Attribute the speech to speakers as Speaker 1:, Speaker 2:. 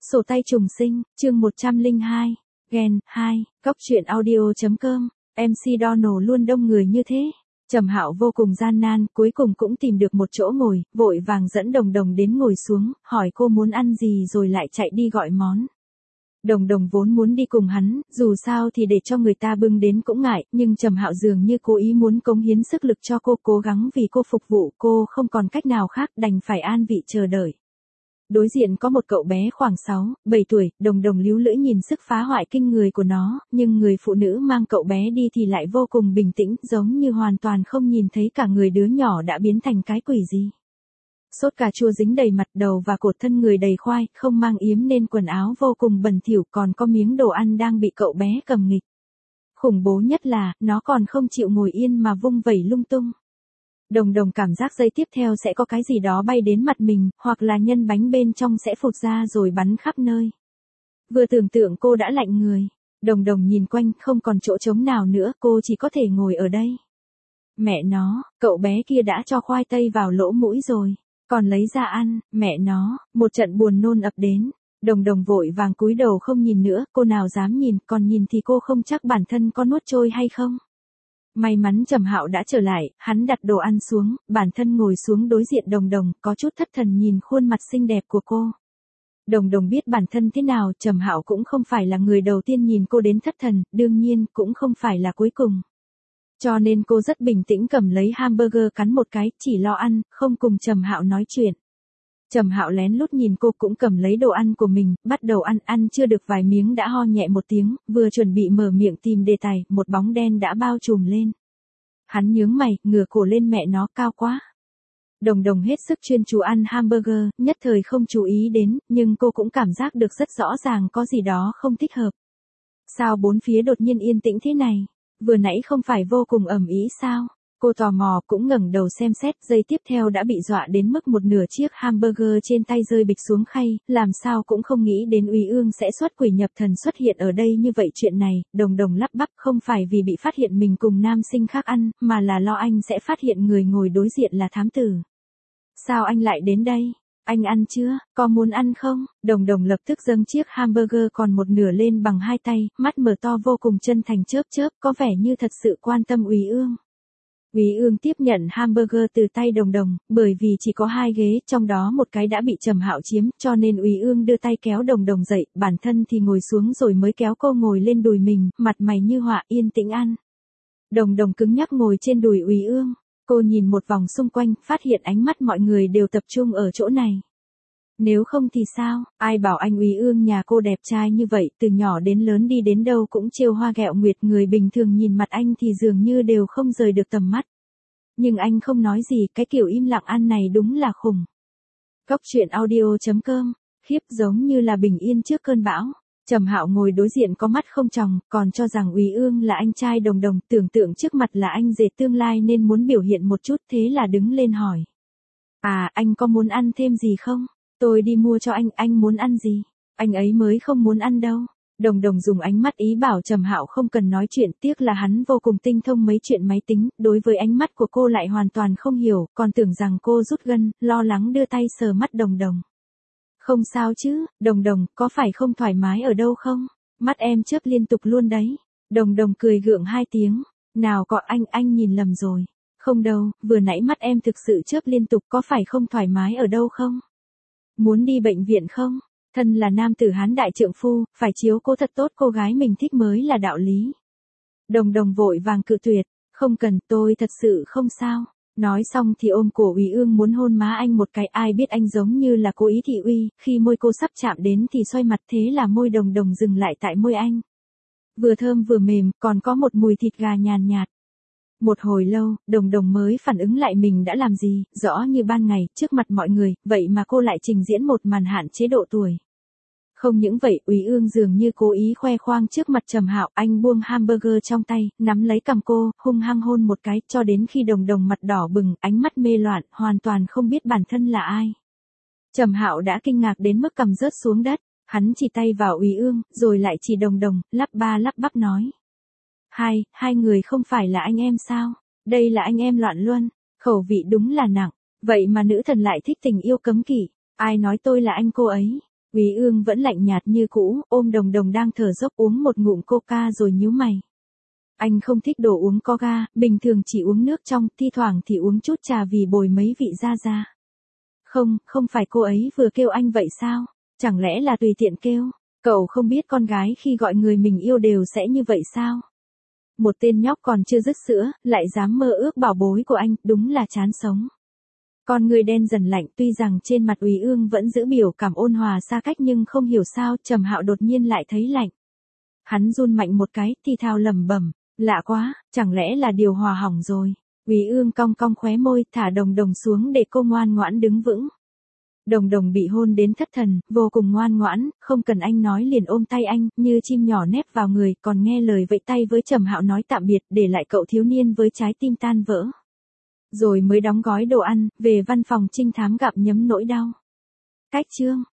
Speaker 1: Sổ tay trùng sinh, chương 102, Gen 2, Cóc truyện audio.com, MC Donald luôn đông người như thế. Trầm Hạo vô cùng gian nan, cuối cùng cũng tìm được một chỗ ngồi, vội vàng dẫn Đồng Đồng đến ngồi xuống, hỏi cô muốn ăn gì rồi lại chạy đi gọi món. Đồng Đồng vốn muốn đi cùng hắn, dù sao thì để cho người ta bưng đến cũng ngại, nhưng Trầm Hạo dường như cố ý muốn cống hiến sức lực cho cô, cố gắng vì cô phục vụ, cô không còn cách nào khác, đành phải an vị chờ đợi. Đối diện có một cậu bé khoảng 6, 7 tuổi, Đồng Đồng líu lưỡi nhìn sức phá hoại kinh người của nó, nhưng người phụ nữ mang cậu bé đi thì lại vô cùng bình tĩnh, giống như hoàn toàn không nhìn thấy cả người đứa nhỏ đã biến thành cái quỷ gì. Sốt cà chua dính đầy mặt, đầu và cột thân người đầy khoai, không mang yếm nên quần áo vô cùng bẩn thỉu, còn có miếng đồ ăn đang bị cậu bé cầm nghịch. Khủng bố nhất là, nó còn không chịu ngồi yên mà vung vẩy lung tung. Đồng Đồng cảm giác giây tiếp theo sẽ có cái gì đó bay đến mặt mình, hoặc là nhân bánh bên trong sẽ phụt ra rồi bắn khắp nơi. Vừa tưởng tượng cô đã lạnh người. Đồng Đồng nhìn quanh, không còn chỗ trống nào nữa, cô chỉ có thể ngồi ở đây. Mẹ nó, cậu bé kia đã cho khoai tây vào lỗ mũi rồi, còn lấy ra ăn, mẹ nó, một trận buồn nôn ập đến. Đồng Đồng vội vàng cúi đầu không nhìn nữa, cô nào dám nhìn, còn nhìn thì cô không chắc bản thân có nuốt trôi hay không. May mắn Trầm Hạo đã trở lại, hắn đặt đồ ăn xuống, bản thân ngồi xuống đối diện Đồng Đồng, có chút thất thần nhìn khuôn mặt xinh đẹp của cô. Đồng Đồng biết bản thân thế nào, Trầm Hạo cũng không phải là người đầu tiên nhìn cô đến thất thần, đương nhiên cũng không phải là cuối cùng. Cho nên cô rất bình tĩnh cầm lấy hamburger cắn một cái, chỉ lo ăn, không cùng Trầm Hạo nói chuyện. Trầm Hạo lén lút nhìn cô cũng cầm lấy đồ ăn của mình, bắt đầu ăn chưa được vài miếng đã ho nhẹ một tiếng, vừa chuẩn bị mở miệng tìm đề tài, một bóng đen đã bao trùm lên. Hắn nhướng mày, ngửa cổ lên, mẹ nó cao quá. Đồng Đồng hết sức chuyên chú ăn hamburger, nhất thời không chú ý đến, nhưng cô cũng cảm giác được rất rõ ràng có gì đó không thích hợp. Sao bốn phía đột nhiên yên tĩnh thế này? Vừa nãy không phải vô cùng ầm ĩ sao? Cô tò mò cũng ngẩng đầu xem xét, giây tiếp theo đã bị dọa đến mức một nửa chiếc hamburger trên tay rơi bịch xuống khay, làm sao cũng không nghĩ đến Úy Ương sẽ xuất quỷ nhập thần xuất hiện ở đây như vậy. Chuyện này, Đồng Đồng lắp bắp, không phải vì bị phát hiện mình cùng nam sinh khác ăn, mà là lo anh sẽ phát hiện người ngồi đối diện là thám tử. Sao anh lại đến đây? Anh ăn chưa? Có muốn ăn không? Đồng Đồng lập tức dâng chiếc hamburger còn một nửa lên bằng hai tay, mắt mở to vô cùng chân thành chớp chớp, có vẻ như thật sự quan tâm Úy Ương. Úy Ương tiếp nhận hamburger từ tay Đồng Đồng, bởi vì chỉ có 2 ghế, trong đó một cái đã bị Trầm Hạo chiếm, cho nên Úy Ương đưa tay kéo Đồng Đồng dậy, bản thân thì ngồi xuống rồi mới kéo cô ngồi lên đùi mình, mặt mày như họa, yên tĩnh ăn. Đồng Đồng cứng nhắc ngồi trên đùi Úy Ương, cô nhìn một vòng xung quanh, phát hiện ánh mắt mọi người đều tập trung ở chỗ này. Nếu không thì sao, ai bảo anh Úy Ương nhà cô đẹp trai như vậy, từ nhỏ đến lớn đi đến đâu cũng trêu hoa ghẹo nguyệt, người bình thường nhìn mặt anh thì dường như đều không rời được tầm mắt. Nhưng anh không nói gì, cái kiểu im lặng ăn này đúng là khủng. Cóc truyện audio.com, khiếp, giống như là bình yên trước cơn bão. Trầm Hạo ngồi đối diện có mắt không tròng, còn cho rằng Úy Ương là anh trai Đồng Đồng, tưởng tượng trước mặt là anh rể tương lai nên muốn biểu hiện một chút, thế là đứng lên hỏi. À, anh có muốn ăn thêm gì không? Tôi đi mua cho anh muốn ăn gì? Anh ấy mới không muốn ăn đâu. Đồng Đồng dùng ánh mắt ý bảo Trầm Hạo không cần nói chuyện, tiếc là hắn vô cùng tinh thông mấy chuyện máy tính, đối với ánh mắt của cô lại hoàn toàn không hiểu, còn tưởng rằng cô rút gân, lo lắng đưa tay sờ mắt Đồng Đồng. Không sao chứ, Đồng Đồng, có phải không thoải mái ở đâu không? Mắt em chớp liên tục luôn đấy. Đồng Đồng cười gượng 2 tiếng. Nào có anh nhìn lầm rồi. Không đâu, vừa nãy mắt em thực sự chớp liên tục, có phải không thoải mái ở đâu không? Muốn đi bệnh viện không? Thân là nam tử Hán đại trượng phu, phải chiếu cố thật tốt cô gái mình thích mới là đạo lý. Đồng Đồng vội vàng cự tuyệt, không cần, tôi thật sự không sao. Nói xong thì ôm cổ Úy Ương muốn hôn má anh một cái, ai biết anh giống như là cố ý thị uy, khi môi cô sắp chạm đến thì xoay mặt, thế là môi Đồng Đồng dừng lại tại môi anh. Vừa thơm vừa mềm, còn có một mùi thịt gà nhàn nhạt. Một hồi lâu, Đồng Đồng mới phản ứng lại mình đã làm gì, rõ như ban ngày, trước mặt mọi người, vậy mà cô lại trình diễn một màn hạn chế độ tuổi. Không những vậy, Úy Ương dường như cố ý khoe khoang trước mặt Trầm Hạo, anh buông hamburger trong tay, nắm lấy cằm cô, hung hăng hôn một cái, cho đến khi Đồng Đồng mặt đỏ bừng, ánh mắt mê loạn, hoàn toàn không biết bản thân là ai. Trầm Hạo đã kinh ngạc đến mức cằm rớt xuống đất, hắn chỉ tay vào Úy Ương, rồi lại chỉ Đồng Đồng, lắp ba lắp bắp nói. Hai người không phải là anh em sao? Đây là anh em loạn luân, khẩu vị đúng là nặng, vậy mà nữ thần lại thích tình yêu cấm kỵ, ai nói tôi là anh cô ấy? Úy Ương vẫn lạnh nhạt như cũ, ôm Đồng Đồng đang thở dốc uống một ngụm coca rồi nhíu mày. Anh không thích đồ uống có ga, bình thường chỉ uống nước trong, thi thoảng thì uống chút trà vì bồi mấy vị gia gia. Không, không phải cô ấy vừa kêu anh vậy sao? Chẳng lẽ là tùy tiện kêu? Cậu không biết con gái khi gọi người mình yêu đều sẽ như vậy sao? Một tên nhóc còn chưa dứt sữa, lại dám mơ ước bảo bối của anh, đúng là chán sống. Con người đen dần lạnh, tuy rằng trên mặt Úy Ương vẫn giữ biểu cảm ôn hòa xa cách nhưng không hiểu sao Trầm Hạo đột nhiên lại thấy lạnh. Hắn run mạnh một cái, thì thào lẩm bẩm, lạ quá, chẳng lẽ là điều hòa hỏng rồi. Úy Ương cong cong khóe môi, thả Đồng Đồng xuống để cô ngoan ngoãn đứng vững. Đồng Đồng bị hôn đến thất thần, vô cùng ngoan ngoãn, không cần anh nói liền ôm tay anh, như chim nhỏ nép vào người, còn nghe lời vẫy tay với Trầm Hạo nói tạm biệt, để lại cậu thiếu niên với trái tim tan vỡ. Rồi mới đóng gói đồ ăn, về văn phòng trinh thám gặm nhấm nỗi đau. Cách chương